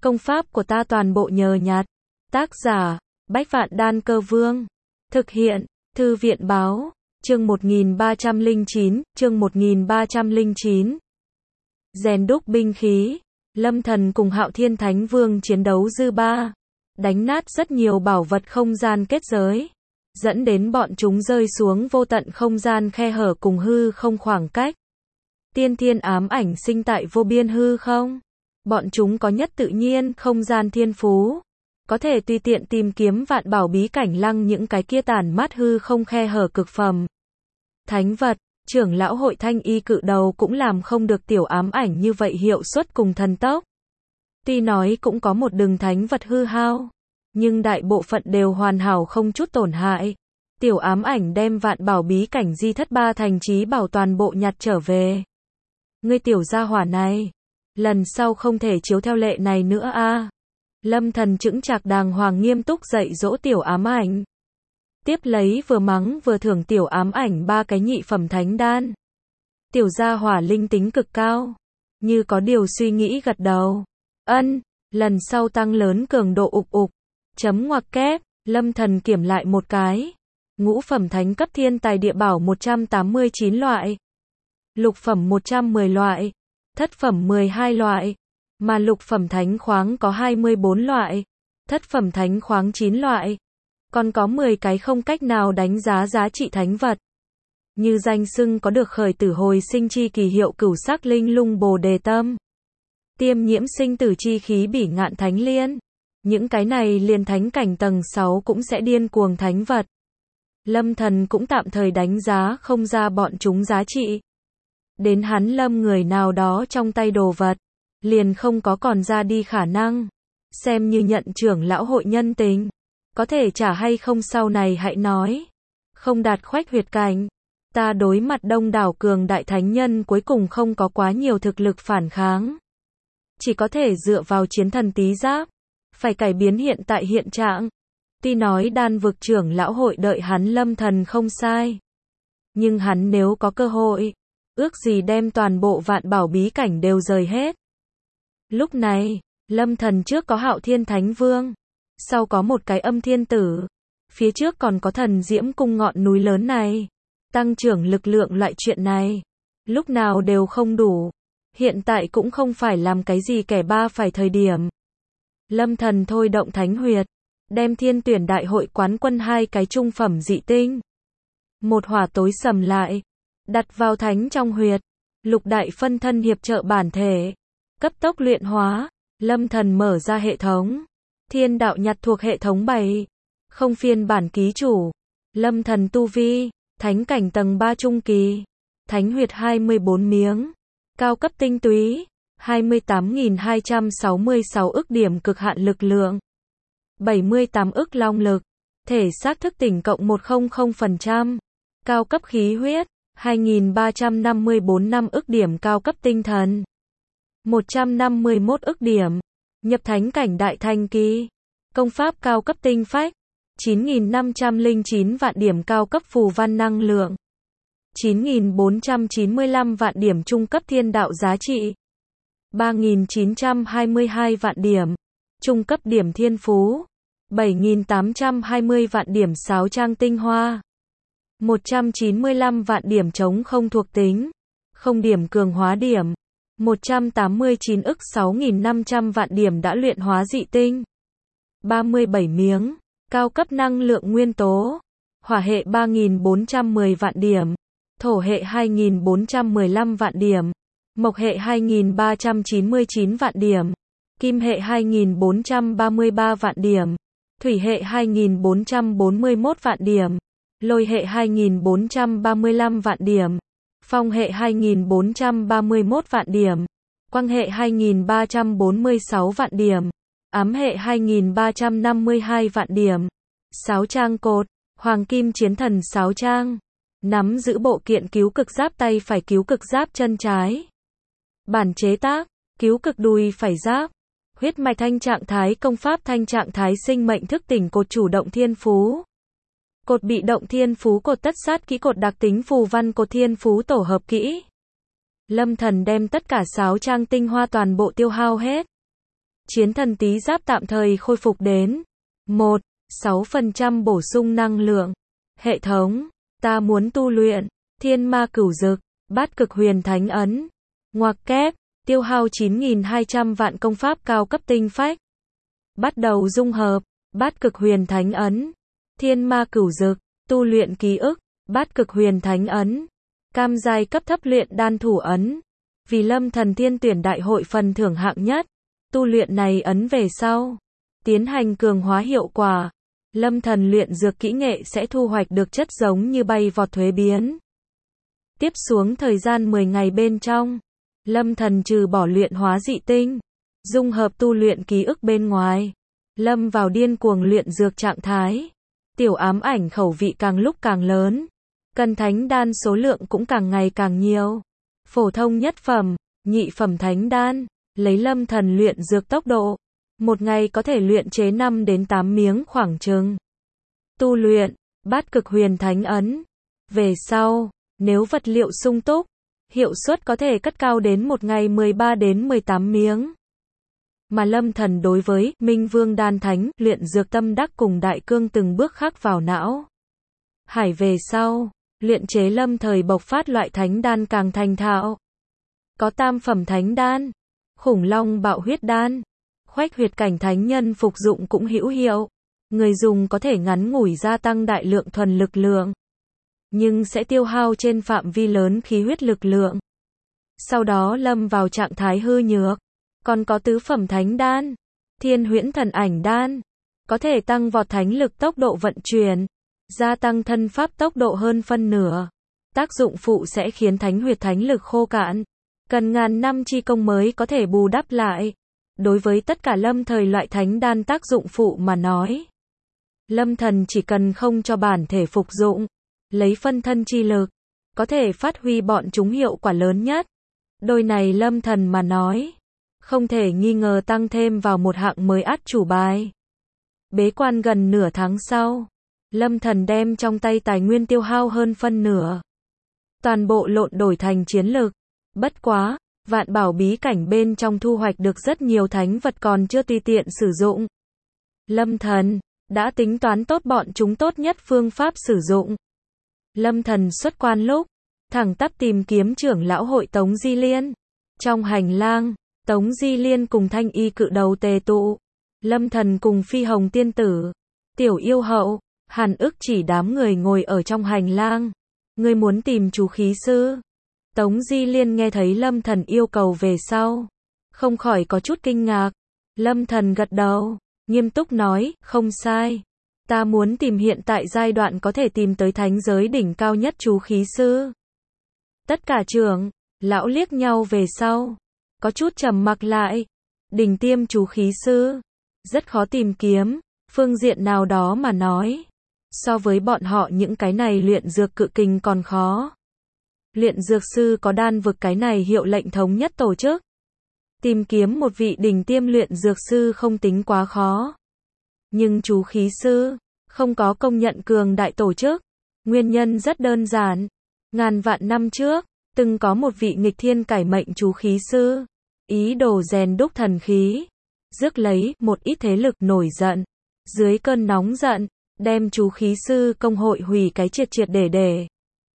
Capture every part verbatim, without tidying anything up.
Công pháp của ta toàn bộ nhờ nhặt. Tác giả, Bách Vạn Đan Cơ Vương. Thực hiện, Thư viện Báo. Chương một nghìn ba trăm lẻ chín, chương một nghìn ba trăm lẻ chín. Rèn đúc binh khí. Lâm Thần cùng Hạo Thiên Thánh Vương chiến đấu dư ba, đánh nát rất nhiều bảo vật không gian kết giới, dẫn đến bọn chúng rơi xuống vô tận không gian khe hở cùng hư không khoảng cách. Tiên thiên ám ảnh sinh tại vô biên hư không. Bọn chúng có nhất tự nhiên không gian thiên phú, có thể tùy tiện tìm kiếm vạn bảo bí cảnh lăng những cái kia tản mát hư không khe hở cực phẩm. Thánh vật, trưởng lão hội Thanh Y cự đầu cũng làm không được tiểu ám ảnh như vậy hiệu suất cùng thần tốc. Tuy nói cũng có một đường thánh vật hư hao, nhưng đại bộ phận đều hoàn hảo không chút tổn hại. Tiểu ám ảnh đem vạn bảo bí cảnh di thất ba thành trí bảo toàn bộ nhặt trở về. Ngươi tiểu gia hỏa này, lần sau không thể chiếu theo lệ này nữa a. Lâm Thần chững chạc đàng hoàng nghiêm túc dạy dỗ tiểu ám ảnh. Tiếp lấy vừa mắng vừa thưởng tiểu ám ảnh ba cái nhị phẩm thánh đan. Tiểu gia hỏa linh tính cực cao, như có điều suy nghĩ gật đầu. Ân, lần sau tăng lớn cường độ ục ục. Chấm ngoặc kép, Lâm Thần kiểm lại một cái. Ngũ phẩm thánh cấp thiên tài địa bảo một trăm tám mươi chín loại. Lục phẩm một trăm mười loại. Thất phẩm mười hai loại. Mà lục phẩm thánh khoáng có hai mươi bốn loại. Thất phẩm thánh khoáng chín loại. Còn có mười cái không cách nào đánh giá giá trị thánh vật. Như danh xưng có được khởi tử hồi sinh chi kỳ hiệu cửu sắc linh lung bồ đề tâm. Tiêm nhiễm sinh tử chi khí bỉ ngạn thánh liên. Những cái này liền thánh cảnh tầng sáu cũng sẽ điên cuồng thánh vật. Lâm Thần cũng tạm thời đánh giá không ra bọn chúng giá trị. Đến hắn lâm người nào đó trong tay đồ vật, liền không có còn ra đi khả năng. Xem như nhận trưởng lão hội nhân tình. Có thể trả hay không sau này hãy nói. Không đạt khoách huyệt cảnh. Ta đối mặt đông đảo cường đại thánh nhân cuối cùng không có quá nhiều thực lực phản kháng. Chỉ có thể dựa vào chiến thần tí giáp. Phải cải biến hiện tại hiện trạng. Tuy nói đan vực trưởng lão hội đợi hắn Lâm Thần không sai. Nhưng hắn nếu có cơ hội, ước gì đem toàn bộ vạn bảo bí cảnh đều rời hết. Lúc này, Lâm Thần trước có Hạo Thiên Thánh Vương, sau có một cái Âm Thiên Tử, phía trước còn có Thần Diễm Cung ngọn núi lớn này. Tăng trưởng lực lượng loại chuyện này, lúc nào đều không đủ. Hiện tại cũng không phải làm cái gì kẻ ba phải thời điểm. Lâm Thần thôi động thánh huyệt, đem thiên tuyển đại hội quán quân hai cái trung phẩm dị tinh. Một hỏa tối sầm lại, đặt vào thánh trong huyệt. Lục đại phân thân hiệp trợ bản thể, cấp tốc luyện hóa. Lâm Thần mở ra hệ thống. Thiên đạo nhặt thuộc hệ thống bảy. Không phiên bản ký chủ. Lâm Thần tu vi, thánh cảnh tầng ba trung kỳ. Thánh huyệt hai mươi bốn miếng. Cao cấp tinh túy, hai mươi tám nghìn hai trăm sáu mươi sáu ức điểm cực hạn lực lượng. bảy mươi tám ức long lực. Thể xác thức tỉnh cộng một trăm phần trăm. Cao cấp khí huyết, hai nghìn ba trăm năm mươi bốn năm ức điểm cao cấp tinh thần. một trăm năm mươi mốt ức điểm. Nhập thánh cảnh đại thành kỳ. Công pháp cao cấp tinh phách. chín nghìn năm trăm lẻ chín vạn điểm cao cấp phù văn năng lượng. chín nghìn bốn trăm chín mươi lăm vạn điểm trung cấp thiên đạo giá trị. ba nghìn chín trăm hai mươi hai vạn điểm. Trung cấp điểm thiên phú. bảy nghìn tám trăm hai mươi vạn điểm sáo trang tinh hoa. một trăm chín mươi lăm vạn điểm chống không thuộc tính. Không điểm cường hóa điểm. một trăm tám mươi chín ức sáu nghìn năm trăm vạn điểm đã luyện hóa dị tinh. ba mươi bảy miếng. Cao cấp năng lượng nguyên tố. Hỏa hệ ba nghìn bốn trăm mười vạn điểm. Thổ hệ hai nghìn bốn trăm mười lăm vạn điểm. Mộc hệ hai nghìn ba trăm chín mươi chín vạn điểm. Kim hệ hai nghìn bốn trăm ba mươi ba vạn điểm. Thủy hệ hai nghìn bốn trăm bốn mươi mốt vạn điểm. Lôi hệ hai nghìn bốn trăm ba mươi lăm vạn điểm. Phong hệ hai nghìn bốn trăm ba mươi mốt vạn điểm. Quang hệ hai nghìn ba trăm bốn mươi sáu vạn điểm. Ám hệ hai nghìn ba trăm năm mươi hai vạn điểm. Sáo trang cột, Hoàng Kim Chiến Thần sáo trang. Nắm giữ bộ kiện cứu cực giáp tay phải cứu cực giáp chân trái. Bản chế tác, cứu cực đùi phải giáp. Huyết mạch thanh trạng thái công pháp thanh trạng thái sinh mệnh thức tỉnh cột chủ động thiên phú. Cột bị động thiên phú cột tất sát kỹ cột đặc tính phù văn cột thiên phú tổ hợp kỹ. Lâm Thần đem tất cả sáo trang tinh hoa toàn bộ tiêu hao hết. Chiến thần tý giáp tạm thời khôi phục đến một phẩy sáu phần trăm bổ sung năng lượng. Hệ thống, ta muốn tu luyện Thiên Ma Cửu Dực, Bát Cực Huyền Thánh Ấn. Ngoặc kép, tiêu hao chín nghìn hai trăm vạn công pháp cao cấp tinh phách. Bắt đầu dung hợp, Bát Cực Huyền Thánh Ấn, Thiên Ma Cửu Dực, tu luyện ký ức, Bát Cực Huyền Thánh Ấn, cam giai cấp thấp luyện đan thủ ấn. Vì Lâm Thần Thiên tuyển đại hội phần thưởng hạng nhất, tu luyện này ấn về sau, tiến hành cường hóa hiệu quả, Lâm Thần luyện dược kỹ nghệ sẽ thu hoạch được chất giống như bay vọt thuế biến. Tiếp xuống thời gian mười ngày bên trong, Lâm Thần trừ bỏ luyện hóa dị tinh, dung hợp tu luyện ký ức bên ngoài, lâm vào điên cuồng luyện dược trạng thái. Tiểu ám ảnh khẩu vị càng lúc càng lớn, cần thánh đan số lượng cũng càng ngày càng nhiều. Phổ thông nhất phẩm, nhị phẩm thánh đan, lấy Lâm Thần luyện dược tốc độ, một ngày có thể luyện chế năm đến tám miếng khoảng chừng. Tu luyện Bát Cực Huyền Thánh Ấn về sau, nếu vật liệu sung túc, hiệu suất có thể cất cao đến một ngày mười ba đến mười tám miếng. Mà Lâm Thần đối với Minh Vương Đan Thánh luyện dược tâm đắc cùng đại cương từng bước khắc vào não. Hải về sau, luyện chế lâm thời bộc phát loại thánh đan càng thành thạo. Có tam phẩm thánh đan, khủng long bạo huyết đan, khoách huyệt cảnh thánh nhân phục dụng cũng hữu hiệu. Người dùng có thể ngắn ngủi gia tăng đại lượng thuần lực lượng, nhưng sẽ tiêu hao trên phạm vi lớn khí huyết lực lượng. Sau đó lâm vào trạng thái hư nhược. Còn có tứ phẩm thánh đan, thiên huyễn thần ảnh đan, có thể tăng vọt thánh lực tốc độ vận chuyển, gia tăng thân pháp tốc độ hơn phân nửa. Tác dụng phụ sẽ khiến thánh huyệt thánh lực khô cạn, cần ngàn năm chi công mới có thể bù đắp lại. Đối với tất cả lâm thời loại thánh đan tác dụng phụ mà nói, Lâm Thần chỉ cần không cho bản thể phục dụng, lấy phân thân chi lực, có thể phát huy bọn chúng hiệu quả lớn nhất. Đôi này Lâm Thần mà nói, không thể nghi ngờ tăng thêm vào một hạng mới át chủ bài. Bế quan gần nửa tháng sau, Lâm Thần đem trong tay tài nguyên tiêu hao hơn phân nửa. Toàn bộ lộn đổi thành chiến lực. Bất quá, vạn bảo bí cảnh bên trong thu hoạch được rất nhiều thánh vật còn chưa tùy tiện sử dụng. Lâm Thần đã tính toán tốt bọn chúng tốt nhất phương pháp sử dụng. Lâm Thần xuất quan lúc, thẳng tắp tìm kiếm trưởng lão hội Tống Di Liên. Trong hành lang, Tống Di Liên cùng Thanh Y cự đầu tề tụ. Lâm Thần cùng Phi Hồng tiên tử, Tiểu Yêu Hậu, Hàn Ức chỉ đám người ngồi ở trong hành lang. Ngươi muốn tìm chú khí sư? Tống Di Liên nghe thấy Lâm Thần yêu cầu về sau, không khỏi có chút kinh ngạc. Lâm Thần gật đầu, nghiêm túc nói, không sai. Ta muốn tìm hiện tại giai đoạn có thể tìm tới thánh giới đỉnh cao nhất chú khí sư. Tất cả trưởng lão liếc nhau về sau, có chút trầm mặc lại. Đỉnh tiêm chú khí sư, rất khó tìm kiếm, phương diện nào đó mà nói. So với bọn họ những cái này luyện dược cự kình còn khó. Luyện dược sư có đan vực cái này hiệu lệnh thống nhất tổ chức. Tìm kiếm một vị đỉnh tiêm luyện dược sư không tính quá khó. Nhưng chú khí sư, không có công nhận cường đại tổ chức. Nguyên nhân rất đơn giản. Ngàn vạn năm trước, từng có một vị nghịch thiên cải mệnh chú khí sư, ý đồ rèn đúc thần khí, rước lấy một ít thế lực nổi giận. Dưới cơn nóng giận, đem chú khí sư công hội hủy cái triệt triệt để để.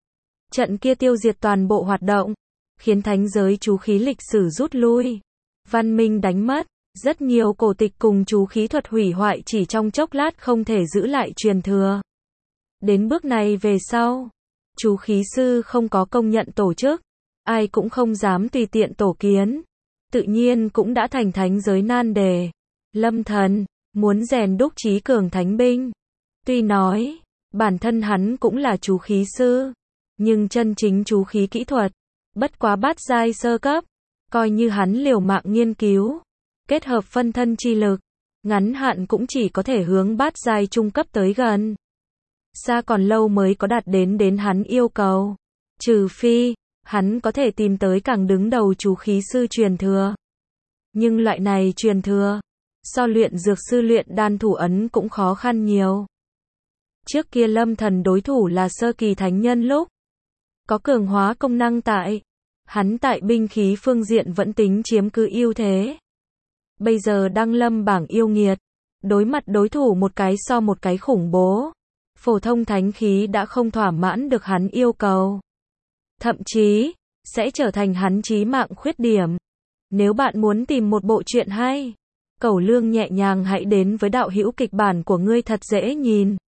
Trận kia tiêu diệt toàn bộ hoạt động, khiến thánh giới chú khí lịch sử rút lui. Văn minh đánh mất, rất nhiều cổ tịch cùng chú khí thuật hủy hoại chỉ trong chốc lát không thể giữ lại truyền thừa. Đến bước này về sau, chú khí sư không có công nhận tổ chức, ai cũng không dám tùy tiện tổ kiến. Tự nhiên cũng đã thành thánh giới nan đề. Lâm Thần muốn rèn đúc chí cường thánh binh. Tuy nói, bản thân hắn cũng là chú khí sư, nhưng chân chính chú khí kỹ thuật, bất quá bát giai sơ cấp, coi như hắn liều mạng nghiên cứu, kết hợp phân thân chi lực, ngắn hạn cũng chỉ có thể hướng bát giai trung cấp tới gần. Xa còn lâu mới có đạt đến đến hắn yêu cầu. Trừ phi, hắn có thể tìm tới càng đứng đầu chú khí sư truyền thừa. Nhưng loại này truyền thừa, so luyện dược sư luyện đan thủ ấn cũng khó khăn nhiều. Trước kia Lâm Thần đối thủ là sơ kỳ thánh nhân lúc, có cường hóa công năng tại, hắn tại binh khí phương diện vẫn tính chiếm cứ ưu thế. bây giờ đang lâm bảng yêu nghiệt, đối mặt đối thủ một cái so một cái khủng bố. Phổ thông thánh khí đã không thỏa mãn được hắn yêu cầu. Thậm chí, sẽ trở thành hắn chí mạng khuyết điểm. Nếu bạn muốn tìm một bộ truyện hay, Cẩu Lương nhẹ nhàng hãy đến với đạo hữu kịch bản của ngươi thật dễ nhìn.